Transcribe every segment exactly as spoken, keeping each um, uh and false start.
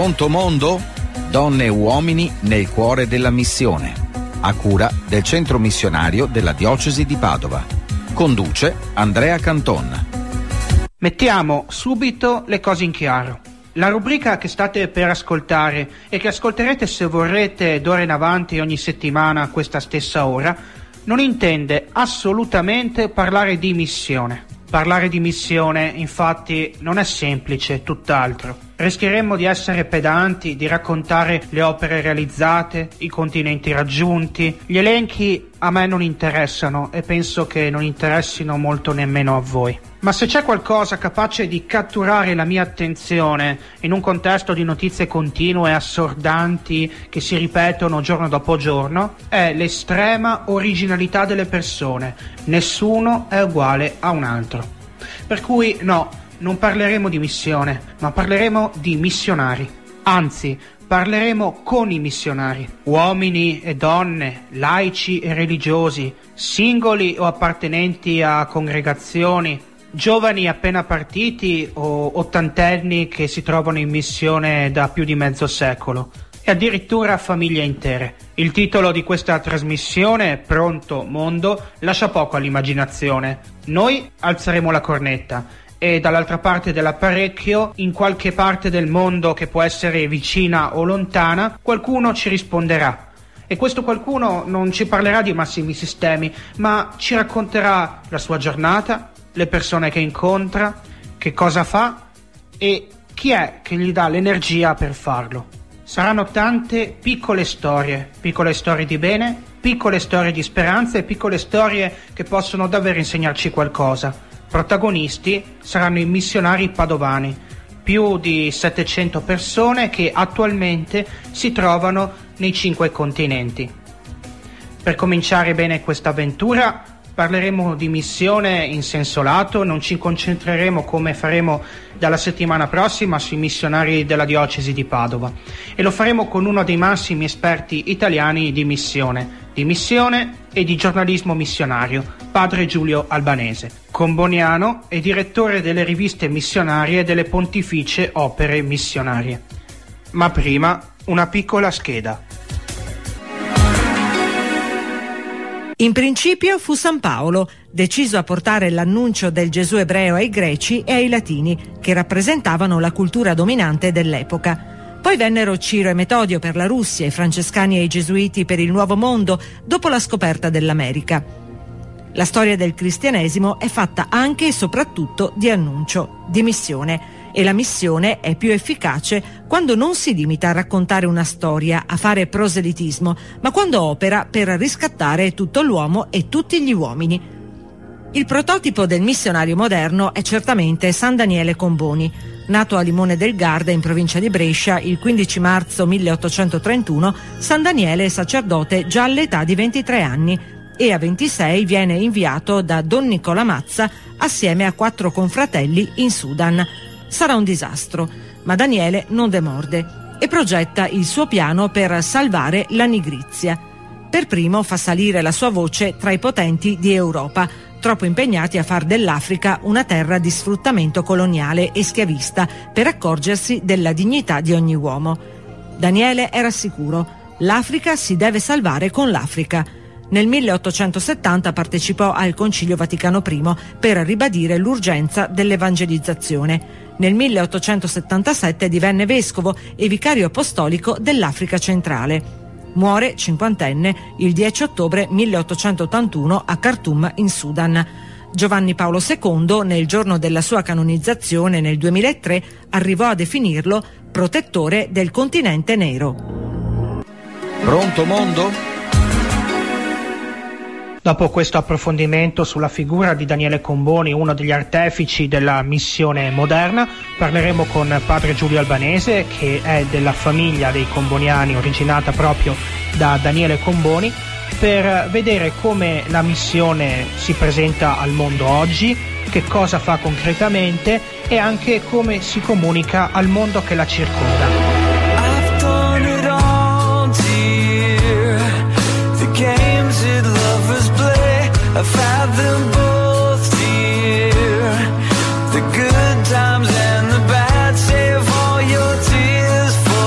Pronto mondo? Donne e uomini nel cuore della missione. A cura del Centro Missionario della Diocesi di Padova. Conduce Andrea Canton. Mettiamo subito le cose in chiaro. La rubrica che state per ascoltare e che ascolterete se vorrete d'ora in avanti ogni settimana a questa stessa ora non intende assolutamente parlare di missione. Parlare di missione, infatti, non è semplice, tutt'altro. Rischieremmo di essere pedanti, di raccontare le opere realizzate, i continenti raggiunti. Gli elenchi a me non interessano e penso che non interessino molto nemmeno a voi. Ma se c'è qualcosa capace di catturare la mia attenzione in un contesto di notizie continue e assordanti che si ripetono giorno dopo giorno, è l'estrema originalità delle persone. Nessuno è uguale a un altro. Per cui no, non parleremo di missione, ma parleremo di missionari. Anzi, parleremo con i missionari, uomini e donne, laici e religiosi, singoli o appartenenti a congregazioni, giovani appena partiti o ottantenni che si trovano in missione da più di mezzo secolo e addirittura famiglie intere. Il titolo di questa trasmissione, Pronto Mondo, lascia poco all'immaginazione. Noi alzeremo la cornetta e dall'altra parte dell'apparecchio, in qualche parte del mondo che può essere vicina o lontana, qualcuno ci risponderà. E questo qualcuno non ci parlerà di massimi sistemi, ma ci racconterà la sua giornata, le persone che incontra, che cosa fa e chi è che gli dà l'energia per farlo. Saranno tante piccole storie, piccole storie di bene, piccole storie di speranza e piccole storie che possono davvero insegnarci qualcosa. Protagonisti saranno i missionari padovani, più di settecento persone che attualmente si trovano nei cinque continenti. Per cominciare bene questa avventura parleremo di missione in senso lato, non ci concentreremo come faremo dalla settimana prossima sui missionari della diocesi di Padova e lo faremo con uno dei massimi esperti italiani di missione, di missione e di giornalismo missionario, padre Giulio Albanese, comboniano e direttore delle riviste missionarie delle Pontificie Opere Missionarie. Ma prima una piccola scheda. In principio fu San Paolo, deciso a portare l'annuncio del Gesù ebreo ai greci e ai latini, che rappresentavano la cultura dominante dell'epoca. Poi vennero Ciro e Metodio per la Russia, i francescani e i gesuiti per il Nuovo Mondo, dopo la scoperta dell'America. La storia del cristianesimo è fatta anche e soprattutto di annuncio, di missione, e la missione è più efficace quando non si limita a raccontare una storia, a fare proselitismo, ma quando opera per riscattare tutto l'uomo e tutti gli uomini. Il prototipo del missionario moderno è certamente San Daniele Comboni. Nato a Limone del Garda, in provincia di Brescia, il quindici marzo milleottocentotrentuno, San Daniele è sacerdote già all'età di ventitré anni e a ventisei viene inviato da Don Nicola Mazza assieme a quattro confratelli in Sudan. Sarà un disastro, ma Daniele non demorde e progetta il suo piano per salvare la nigrizia. Per primo fa salire la sua voce tra i potenti di Europa, troppo impegnati a far dell'Africa una terra di sfruttamento coloniale e schiavista per accorgersi della dignità di ogni uomo. Daniele era sicuro: l'Africa si deve salvare con l'Africa. Nel milleottocentosettanta partecipò al Concilio Vaticano I per ribadire l'urgenza dell'evangelizzazione. Nel milleottocentosettantasette divenne vescovo e vicario apostolico dell'Africa centrale. Muore cinquantenne il dieci ottobre milleottocentottantuno a Khartoum in Sudan. Giovanni Paolo secondo, nel giorno della sua canonizzazione nel duemilatré, arrivò a definirlo protettore del continente nero. Pronto mondo? Dopo questo approfondimento sulla figura di Daniele Comboni, uno degli artefici della missione moderna, parleremo con padre Giulio Albanese, che è della famiglia dei Comboniani, originata proprio da Daniele Comboni, per vedere come la missione si presenta al mondo oggi, che cosa fa concretamente e anche come si comunica al mondo che la circonda. I've had them both dear, the good times and the bad. Save all your tears for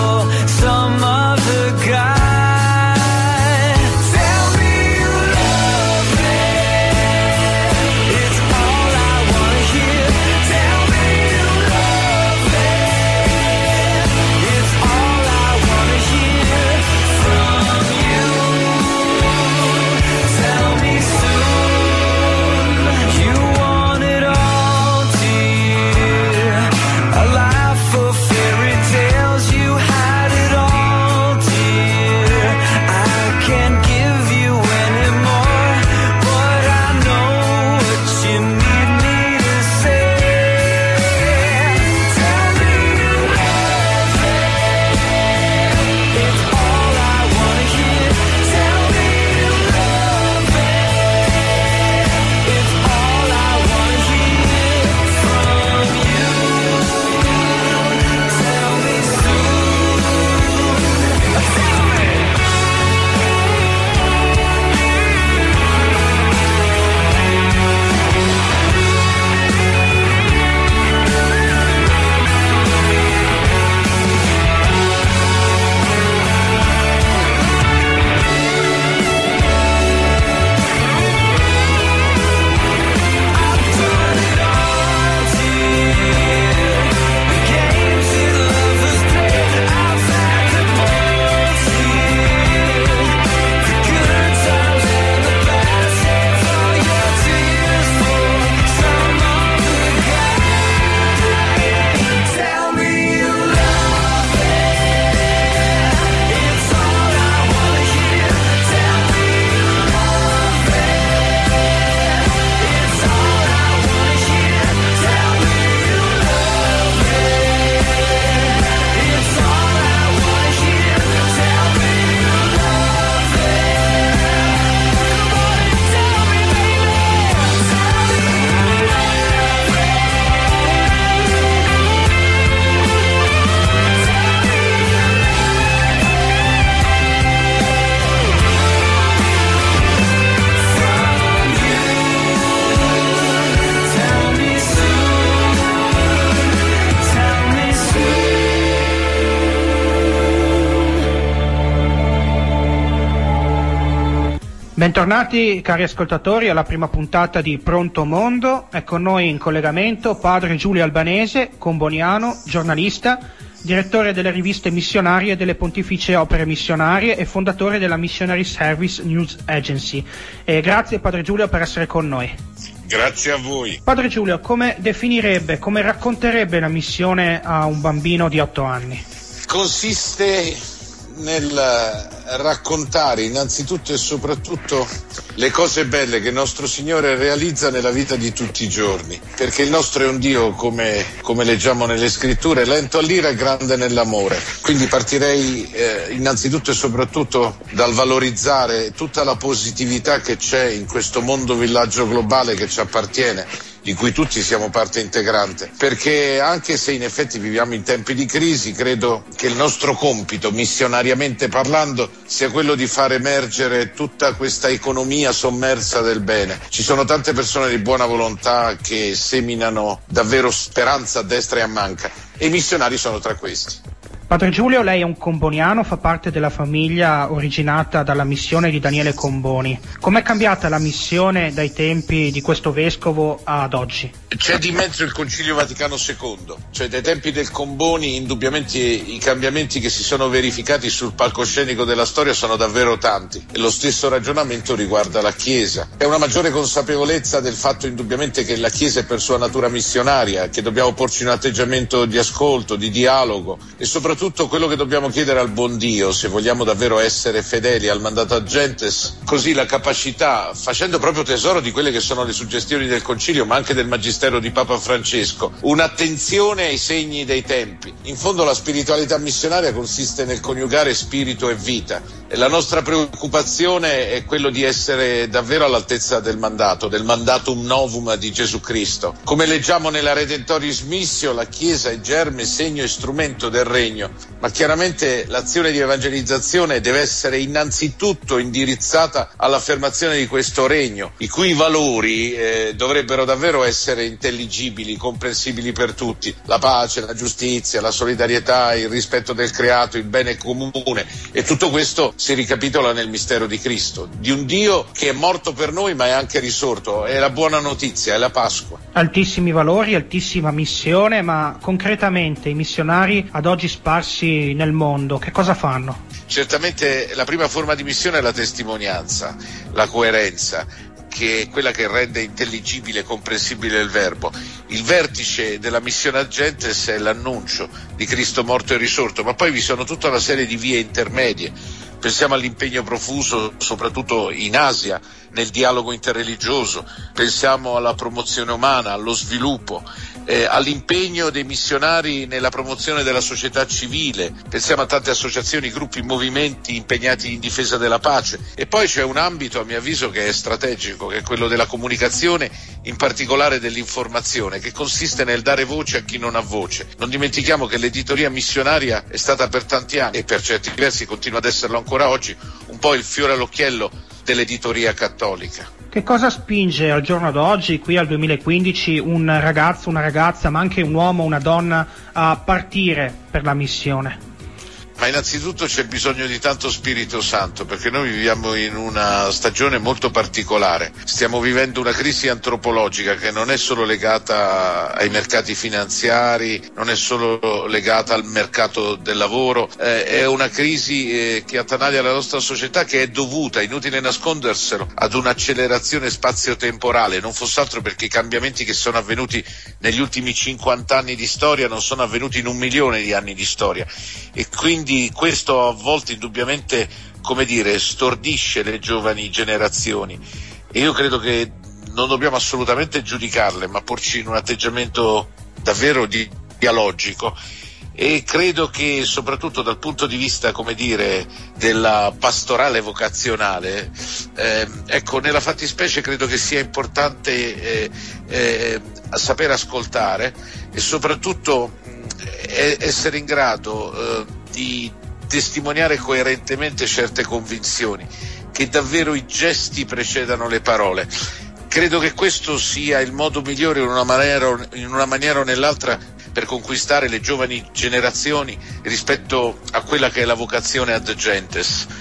Bentornati cari ascoltatori alla prima puntata di Pronto Mondo. È con noi in collegamento padre Giulio Albanese, comboniano, giornalista, direttore delle riviste missionarie delle Pontificie Opere Missionarie e fondatore della Missionary Service News Agency. E grazie padre Giulio per essere con noi. Grazie a voi. Padre Giulio, come definirebbe, come racconterebbe la missione a un bambino di otto anni? Consiste nel raccontare innanzitutto e soprattutto le cose belle che il nostro Signore realizza nella vita di tutti i giorni, perché il nostro è un Dio, come, come leggiamo nelle scritture, lento all'ira e grande nell'amore. Quindi partirei eh, innanzitutto e soprattutto dal valorizzare tutta la positività che c'è in questo mondo villaggio globale che ci appartiene, di cui tutti siamo parte integrante, perché anche se in effetti viviamo in tempi di crisi, credo che il nostro compito, missionariamente parlando, sia quello di far emergere tutta questa economia sommersa del bene. Ci sono tante persone di buona volontà che seminano davvero speranza a destra e a manca, e i missionari sono tra questi. Padre Giulio, lei è un comboniano, fa parte della famiglia originata dalla missione di Daniele Comboni. Com'è cambiata la missione dai tempi di questo vescovo ad oggi? C'è di mezzo il Concilio Vaticano secondo, cioè dai tempi del Comboni indubbiamente i cambiamenti che si sono verificati sul palcoscenico della storia sono davvero tanti, e lo stesso ragionamento riguarda la Chiesa. È una maggiore consapevolezza del fatto indubbiamente che la Chiesa è per sua natura missionaria, che dobbiamo porci un atteggiamento di ascolto, di dialogo, e soprattutto tutto quello che dobbiamo chiedere al buon Dio, se vogliamo davvero essere fedeli al mandato Agentes, così la capacità, facendo proprio tesoro di quelle che sono le suggestioni del Concilio, ma anche del Magistero di Papa Francesco, un'attenzione ai segni dei tempi. In fondo la spiritualità missionaria consiste nel coniugare spirito e vita, e la nostra preoccupazione è quello di essere davvero all'altezza del mandato, del mandatum novum di Gesù Cristo. Come leggiamo nella Redentoris Missio, la Chiesa è germe, segno e strumento del regno, ma chiaramente l'azione di evangelizzazione deve essere innanzitutto indirizzata all'affermazione di questo regno, i cui valori eh, dovrebbero davvero essere intelligibili, comprensibili per tutti: la pace, la giustizia, la solidarietà, il rispetto del creato, il bene comune, e tutto questo si ricapitola nel mistero di Cristo, di un Dio che è morto per noi ma è anche risorto. È la buona notizia, è la Pasqua. Altissimi valori, altissima missione, ma concretamente i missionari ad oggi sparsi nel mondo, che cosa fanno? Certamente la prima forma di missione è la testimonianza, la coerenza, che è quella che rende intelligibile e comprensibile il verbo. Il vertice della missione Agentes è l'annuncio di Cristo morto e risorto, ma poi vi sono tutta una serie di vie intermedie. Pensiamo all'impegno profuso soprattutto in Asia nel dialogo interreligioso, pensiamo alla promozione umana, allo sviluppo, eh, all'impegno dei missionari nella promozione della società civile, pensiamo a tante associazioni, gruppi, movimenti impegnati in difesa della pace. E poi c'è un ambito, a mio avviso, che è strategico, che è quello della comunicazione, in particolare dell'informazione, che consiste nel dare voce a chi non ha voce. Non dimentichiamo che l'editoria missionaria è stata per tanti anni, e per certi versi continua ad esserlo ancora oggi, un po' il fiore all'occhiello dell'editoria cattolica. Che cosa spinge al giorno d'oggi, qui al duemilaquindici, un ragazzo, una ragazza, ma anche un uomo, una donna a partire per la missione? Ma innanzitutto c'è bisogno di tanto Spirito Santo, perché noi viviamo in una stagione molto particolare. Stiamo vivendo una crisi antropologica che non è solo legata ai mercati finanziari, non è solo legata al mercato del lavoro, eh, è una crisi eh, che attanaglia la nostra società, che è dovuta, inutile nasconderselo, ad un'accelerazione spazio-temporale, non fosse altro perché i cambiamenti che sono avvenuti negli ultimi cinquanta anni di storia non sono avvenuti in un milione di anni di storia, e quindi questo a volte indubbiamente, come dire, stordisce le giovani generazioni, e io credo che non dobbiamo assolutamente giudicarle, ma porci in un atteggiamento davvero dialogico, e credo che soprattutto dal punto di vista, come dire, della pastorale vocazionale, eh, ecco, nella fattispecie credo che sia importante eh, eh, saper ascoltare e soprattutto eh, essere in grado eh, di testimoniare coerentemente certe convinzioni, che davvero i gesti precedano le parole. Credo che questo sia il modo migliore, in una maniera, in una maniera o nell'altra, per conquistare le giovani generazioni rispetto a quella che è la vocazione ad gentes.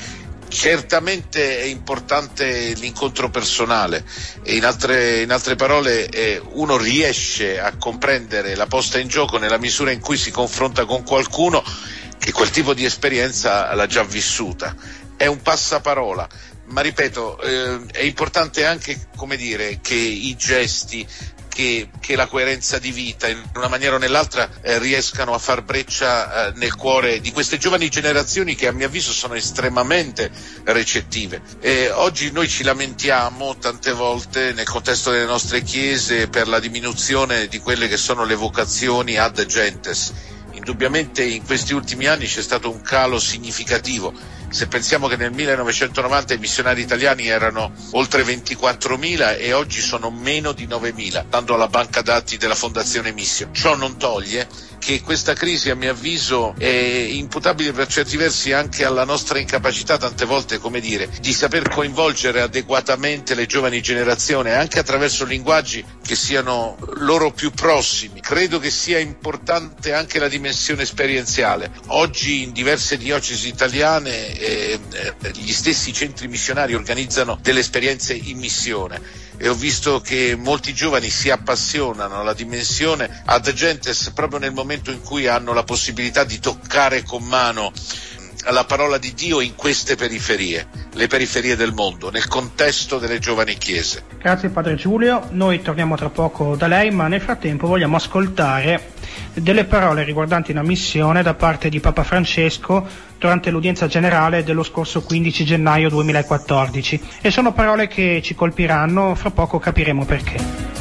Certamente è importante l'incontro personale e in altre, in altre parole eh, uno riesce a comprendere la posta in gioco nella misura in cui si confronta con qualcuno che quel tipo di esperienza l'ha già vissuta. È un passaparola, ma ripeto, eh, è importante anche, come dire, che i gesti, che, che la coerenza di vita in una maniera o nell'altra eh, riescano a far breccia eh, nel cuore di queste giovani generazioni che a mio avviso sono estremamente recettive. Eh, oggi noi ci lamentiamo tante volte nel contesto delle nostre chiese per la diminuzione di quelle che sono le vocazioni ad gentes. Indubbiamente in questi ultimi anni c'è stato un calo significativo. Se pensiamo che nel millenovecentonovanta i missionari italiani erano oltre ventiquattromila e oggi sono meno di novemila, dando alla banca dati della Fondazione Mission. Ciò non toglie che questa crisi, a mio avviso, è imputabile per certi versi anche alla nostra incapacità tante volte, come dire, di saper coinvolgere adeguatamente le giovani generazioni anche attraverso linguaggi che siano loro più prossimi. Credo che sia importante anche la dimensione esperienziale. Oggi in diverse diocesi italiane eh, gli stessi centri missionari organizzano delle esperienze in missione. E ho visto che molti giovani si appassionano alla dimensione ad gentes proprio nel momento in cui hanno la possibilità di toccare con mano la parola di Dio in queste periferie, le periferie del mondo, nel contesto delle giovani chiese. Grazie Padre Giulio, noi torniamo tra poco da lei, ma nel frattempo vogliamo ascoltare delle parole riguardanti una missione da parte di Papa Francesco durante l'udienza generale dello scorso quindici gennaio duemilaquattordici, e sono parole che ci colpiranno, fra poco capiremo perché.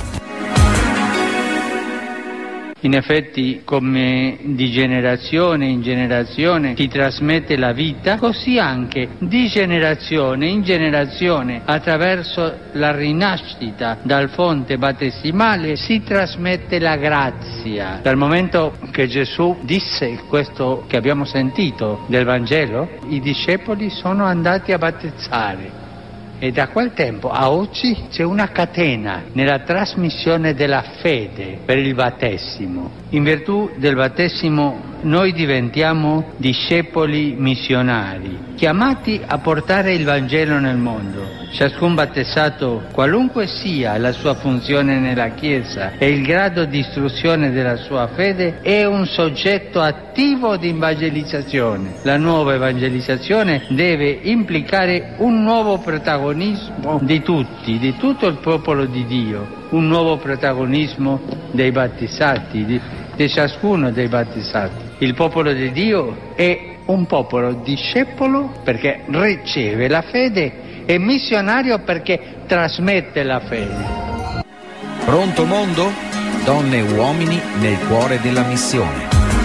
In effetti, come di generazione in generazione si trasmette la vita, così anche di generazione in generazione, attraverso la rinascita dal fonte battesimale, si trasmette la grazia. Dal momento che Gesù disse questo che abbiamo sentito del Vangelo, i discepoli sono andati a battezzare. E da quel tempo a oggi c'è una catena nella trasmissione della fede per il battesimo. In virtù del battesimo noi diventiamo discepoli missionari, chiamati a portare il Vangelo nel mondo. Ciascun battezzato, qualunque sia la sua funzione nella Chiesa e il grado di istruzione della sua fede, è un soggetto attivo di evangelizzazione. La nuova evangelizzazione deve implicare un nuovo protagonismo di tutti, di tutto il popolo di Dio, un nuovo protagonismo dei battezzati, di, di ciascuno dei battezzati. Il popolo di Dio è un popolo discepolo perché riceve la fede e missionario perché trasmette la fede. Pronto mondo? Donne e uomini nel cuore della missione.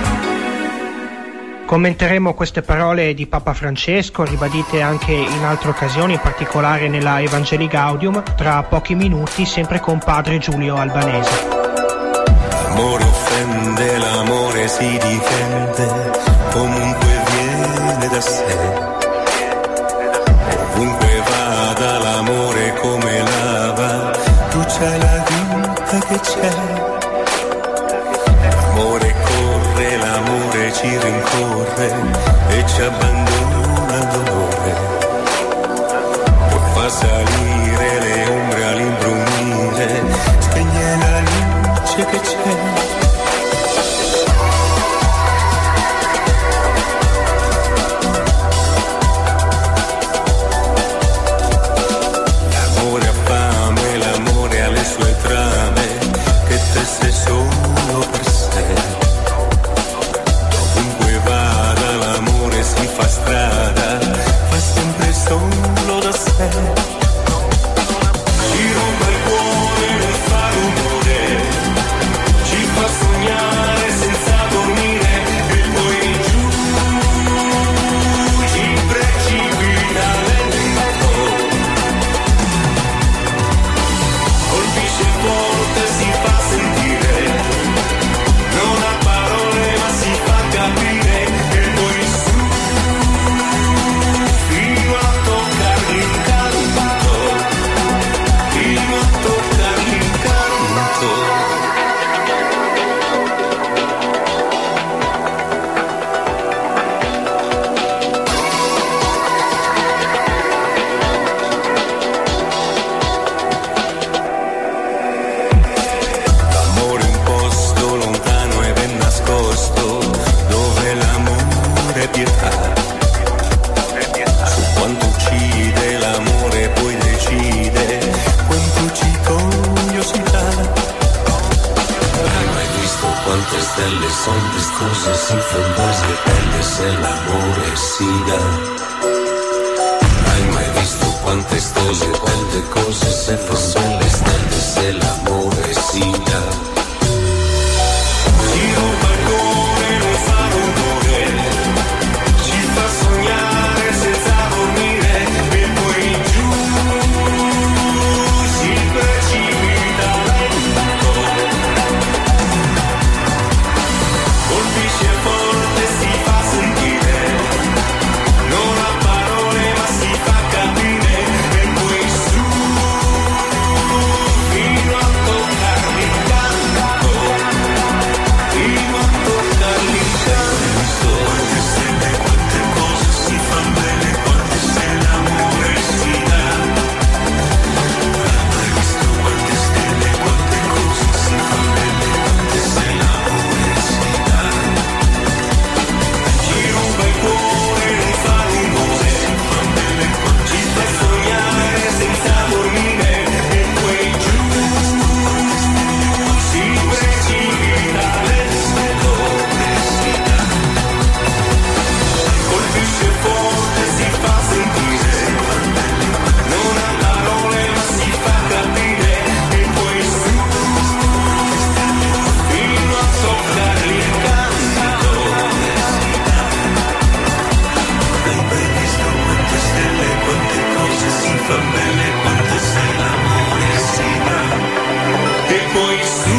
Commenteremo queste parole di Papa Francesco, ribadite anche in altre occasioni, in particolare nella Evangelii Gaudium, tra pochi minuti, sempre con Padre Giulio Albanese. L'amore offende, l'amore si difende, comunque viene da sé. Ovunque vada l'amore come lava, tu c'hai la vita che c'è. L'amore corre, l'amore ci rincorre e ci abbandona al dolore. Poi fa salire le ombre all'imbrunire, spegne la luce che c'è. Tesse solo per sé. Dovunque vada l'amore si fa strada, fa sempre solo da sé. Ci ruba il cuore, non fa rumore, ci fa stelle sono vistose, si fondose e belle se l'amore si dà. Hai mai visto quante stelle, quante cose se fondono le stelle se l'amore si dà. Ci ruba il cuore, non fa rumore, ci fa sognare senza dormire e poi giù si precipita lento, colpisce forte, si fa sentire, non ha parole ma si fa capire e poi su fino a toccarmi il canto, fino a toccarmi il canto. Quante stelle, quante cose si fa bene, quante se l'amore si dà. Hai mai visto quante stelle, quante cose si fa bene, quante se l'amore si dà. Ci ruba il cuore, non fa rumore, si fa bene, ci fa sognare senza dormire e poi giù si precipita lento, si dà. Colpisce forte, si fa sentire, non ha parole ma si fa capire e poi su fino a toccargli il canto. Hai mai visto quante stelle, quante cose si fa bene, quante se l'amore si dà. E poi su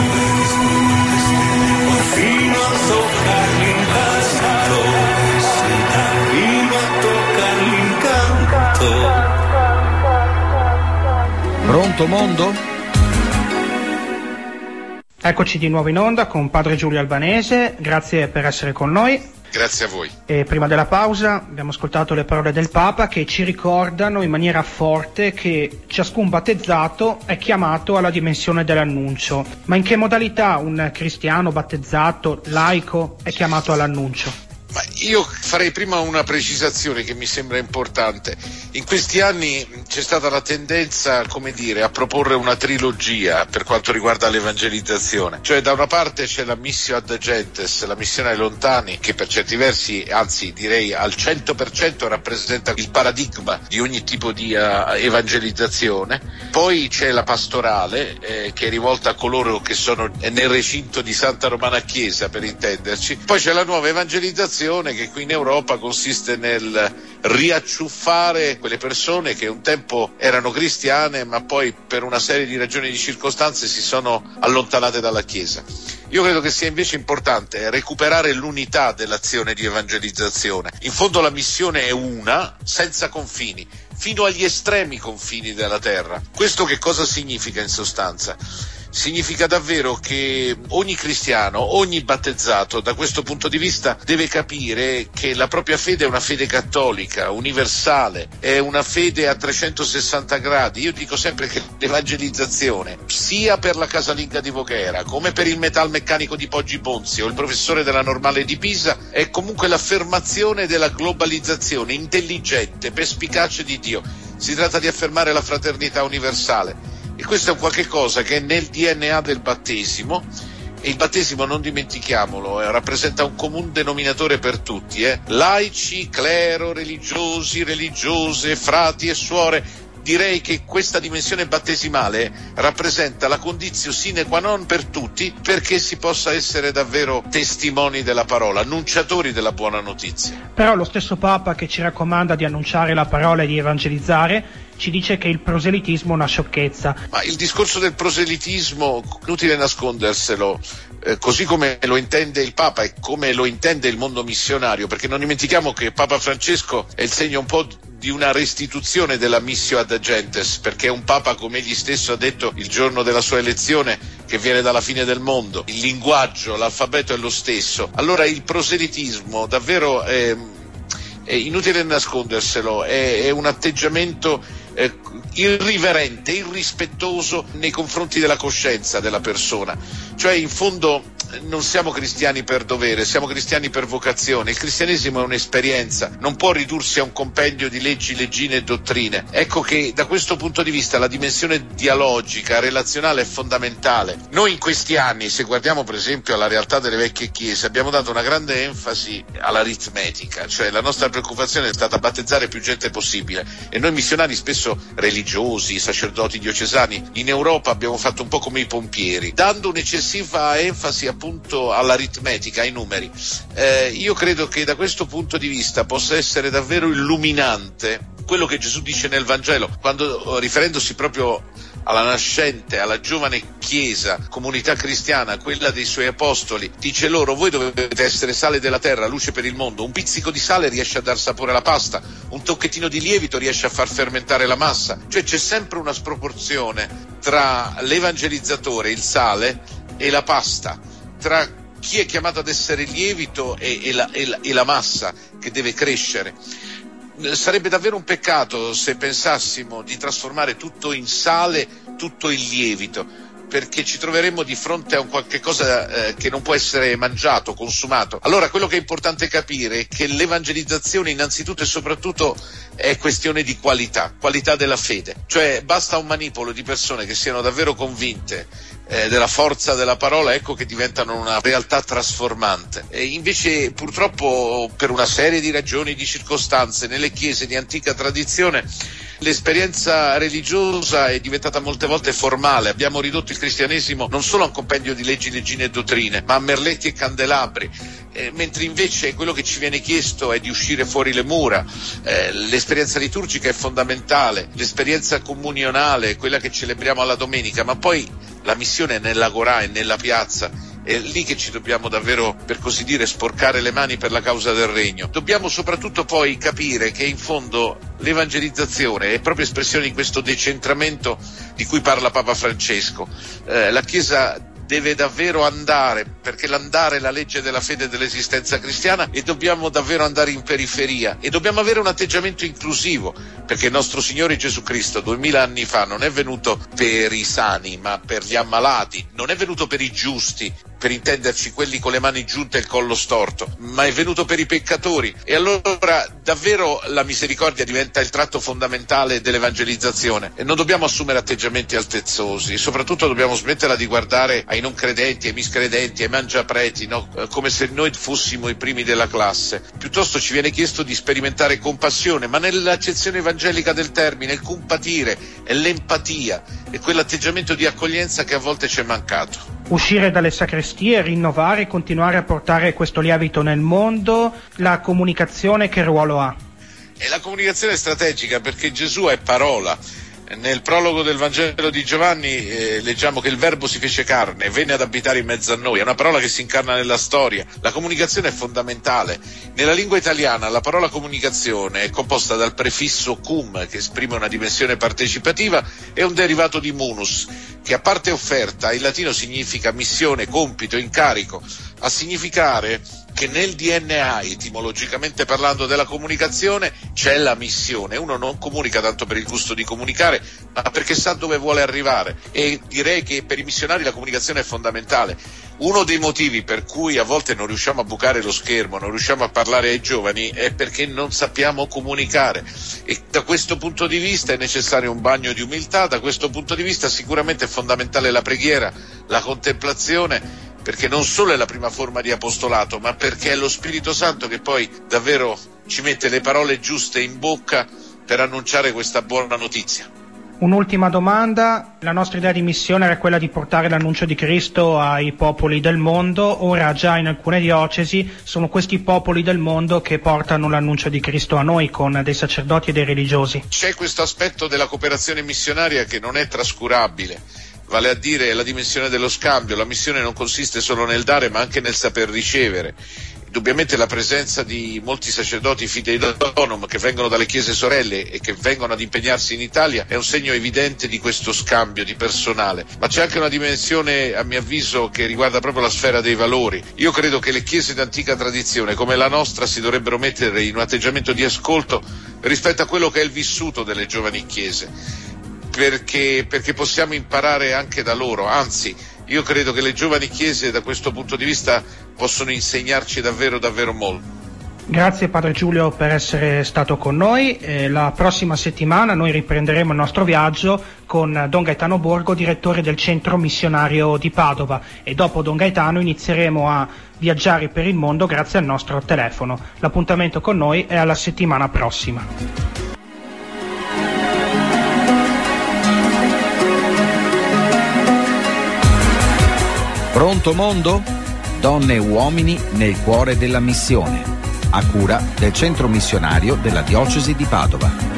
fino a toccargli il canto, fino a toccargli il canto. Pronto mondo? Eccoci di nuovo in onda con padre Giulio Albanese, grazie per essere con noi. Grazie a voi. E prima della pausa abbiamo ascoltato le parole del Papa che ci ricordano in maniera forte che ciascun battezzato è chiamato alla dimensione dell'annuncio. Ma in che modalità un cristiano battezzato, laico, è chiamato all'annuncio? Ma io farei prima una precisazione che mi sembra importante. In questi anni c'è stata la tendenza, come dire, a proporre una trilogia per quanto riguarda l'evangelizzazione. Cioè, da una parte c'è la missio ad gentes, la missione ai lontani, che per certi versi, anzi direi al cento per cento rappresenta il paradigma di ogni tipo di uh, evangelizzazione. Poi c'è la pastorale, eh, che è rivolta a coloro che sono nel recinto di Santa Romana Chiesa, per intenderci. Poi c'è la nuova evangelizzazione che qui in Europa consiste nel riacciuffare quelle persone che un tempo erano cristiane ma poi per una serie di ragioni e di circostanze si sono allontanate dalla Chiesa. Io credo che sia invece importante recuperare l'unità dell'azione di evangelizzazione. In fondo la missione è una, senza confini, fino agli estremi confini della terra. Questo che cosa significa in sostanza? Significa davvero che ogni cristiano, ogni battezzato, da questo punto di vista deve capire che la propria fede è una fede cattolica, universale, è una fede a trecentosessanta gradi. Io dico sempre che l'evangelizzazione, sia per la casalinga di Voghera, come per il metalmeccanico di Poggi Bonzi o il professore della Normale di Pisa, è comunque l'affermazione della globalizzazione intelligente, perspicace di Dio. Si tratta di affermare la fraternità universale. E questo è un qualche cosa che è nel D N A del battesimo, e il battesimo, non dimentichiamolo, eh, rappresenta un comune denominatore per tutti, eh? laici, clero, religiosi, religiose, frati e suore. Direi che questa dimensione battesimale rappresenta la condizio sine qua non per tutti, perché si possa essere davvero testimoni della parola, annunciatori della buona notizia. Però lo stesso Papa che ci raccomanda di annunciare la parola e di evangelizzare ci dice che il proselitismo è una sciocchezza. Ma il discorso del proselitismo, inutile nasconderselo, eh, così come lo intende il Papa e come lo intende il mondo missionario, perché non dimentichiamo che Papa Francesco è il segno un po' di una restituzione della missio ad gentes, perché è un Papa, come egli stesso ha detto il giorno della sua elezione, che viene dalla fine del mondo. Il linguaggio, l'alfabeto è lo stesso. Allora il proselitismo davvero è, è inutile nasconderselo, è, è un atteggiamento eh, irriverente, irrispettoso nei confronti della coscienza della persona. Cioè, in fondo, non siamo cristiani per dovere, siamo cristiani per vocazione. Il cristianesimo è un'esperienza, non può ridursi a un compendio di leggi, leggine e dottrine. Ecco che da questo punto di vista la dimensione dialogica, relazionale è fondamentale. Noi in questi anni, se guardiamo per esempio alla realtà delle vecchie chiese, abbiamo dato una grande enfasi all'aritmetica, cioè la nostra preoccupazione è stata battezzare più gente possibile, e noi missionari spesso religiosi, sacerdoti diocesani in Europa abbiamo fatto un po' come i pompieri, dando un'eccessiva enfasi appunto all'aritmetica, ai numeri. Eh, io credo che da questo punto di vista possa essere davvero illuminante quello che Gesù dice nel Vangelo, quando, riferendosi proprio alla nascente, alla giovane chiesa, comunità cristiana, quella dei suoi apostoli, dice loro: voi dovete essere sale della terra, luce per il mondo. Un pizzico di sale riesce a dar sapore alla pasta, un tocchettino di lievito riesce a far fermentare la massa. Cioè c'è sempre una sproporzione tra l'evangelizzatore, il sale, e la pasta, tra chi è chiamato ad essere lievito e, e, la, e, la, e la massa che deve crescere. Sarebbe davvero un peccato se pensassimo di trasformare tutto in sale, tutto in lievito, perché ci troveremmo di fronte a un qualche cosa eh, che non può essere mangiato, consumato. Allora quello che è importante capire è che l'evangelizzazione innanzitutto e soprattutto è questione di qualità, qualità della fede. Cioè basta un manipolo di persone che siano davvero convinte eh, della forza della parola, ecco che diventano una realtà trasformante. E invece purtroppo per una serie di ragioni, di circostanze, nelle chiese di antica tradizione l'esperienza religiosa è diventata molte volte formale. Abbiamo ridotto il cristianesimo non solo a un compendio di leggi, leggine e dottrine, ma a merletti e candelabri, eh, mentre invece quello che ci viene chiesto è di uscire fuori le mura. Eh, l'esperienza liturgica è fondamentale, l'esperienza comunionale, quella che celebriamo alla domenica, ma poi la missione è nell'agorà, è nella piazza. È lì che ci dobbiamo davvero, per così dire, sporcare le mani per la causa del regno. Dobbiamo soprattutto poi capire che in fondo l'evangelizzazione è proprio espressione di questo decentramento di cui parla Papa Francesco. Eh, la Chiesa deve davvero andare, perché l'andare è la legge della fede e dell'esistenza cristiana, e dobbiamo davvero andare in periferia e dobbiamo avere un atteggiamento inclusivo, perché il nostro Signore Gesù Cristo duemila anni fa non è venuto per i sani ma per gli ammalati, non è venuto per i giusti, per intenderci quelli con le mani giunte e il collo storto, ma è venuto per i peccatori. E allora davvero la misericordia diventa il tratto fondamentale dell'evangelizzazione e non dobbiamo assumere atteggiamenti altezzosi, soprattutto dobbiamo smetterla di guardare ai non credenti, ai miscredenti, ai mangiapreti, no? Come se noi fossimo i primi della classe. Piuttosto ci viene chiesto di sperimentare compassione, ma nell'accezione evangelica del termine, il compatire e l'empatia e quell'atteggiamento di accoglienza che a volte ci è mancato. Uscire dalle sacrestie, rinnovare e continuare a portare questo lievito nel mondo. La comunicazione che ruolo ha? E la comunicazione è strategica, perché Gesù è parola. Nel prologo del Vangelo di Giovanni eh, leggiamo che il Verbo si fece carne, venne ad abitare in mezzo a noi. È una parola che si incarna nella storia. La comunicazione è fondamentale. Nella lingua italiana la parola comunicazione è composta dal prefisso cum, che esprime una dimensione partecipativa, e un derivato di munus, che a parte offerta in latino significa missione, compito, incarico, a significare che nel D N A, etimologicamente parlando, della comunicazione c'è la missione. Uno non comunica tanto per il gusto di comunicare, ma perché sa dove vuole arrivare, e direi che per i missionari la comunicazione è fondamentale. Uno dei motivi per cui a volte non riusciamo a bucare lo schermo, non riusciamo a parlare ai giovani, è perché non sappiamo comunicare, e da questo punto di vista è necessario un bagno di umiltà. Da questo punto di vista sicuramente è fondamentale la preghiera, la contemplazione, perché non solo è la prima forma di apostolato, ma perché è lo Spirito Santo che poi davvero ci mette le parole giuste in bocca per annunciare questa buona notizia. Un'ultima domanda: la nostra idea di missione era quella di portare l'annuncio di Cristo ai popoli del mondo. Ora già in alcune diocesi sono questi popoli del mondo che portano l'annuncio di Cristo a noi, con dei sacerdoti e dei religiosi. C'è questo aspetto della cooperazione missionaria che non è trascurabile, vale a dire la dimensione dello scambio. La missione non consiste solo nel dare, ma anche nel saper ricevere. Indubbiamente la presenza di molti sacerdoti fidei d'autonom che vengono dalle chiese sorelle e che vengono ad impegnarsi in Italia è un segno evidente di questo scambio di personale, ma c'è anche una dimensione, a mio avviso, che riguarda proprio la sfera dei valori. Io credo che le chiese d'antica tradizione come la nostra si dovrebbero mettere in un atteggiamento di ascolto rispetto a quello che è il vissuto delle giovani chiese. perché, perché possiamo imparare anche da loro, anzi io credo che le giovani chiese da questo punto di vista possono insegnarci davvero davvero molto. Grazie Padre Giulio per essere stato con noi. Eh, la prossima settimana noi riprenderemo il nostro viaggio con Don Gaetano Borgo, direttore del centro missionario di Padova, e dopo Don Gaetano inizieremo a viaggiare per il mondo grazie al nostro telefono. L'appuntamento con noi è alla settimana prossima. Pronto mondo? Donne e uomini nel cuore della missione, a cura del centro missionario della diocesi di Padova.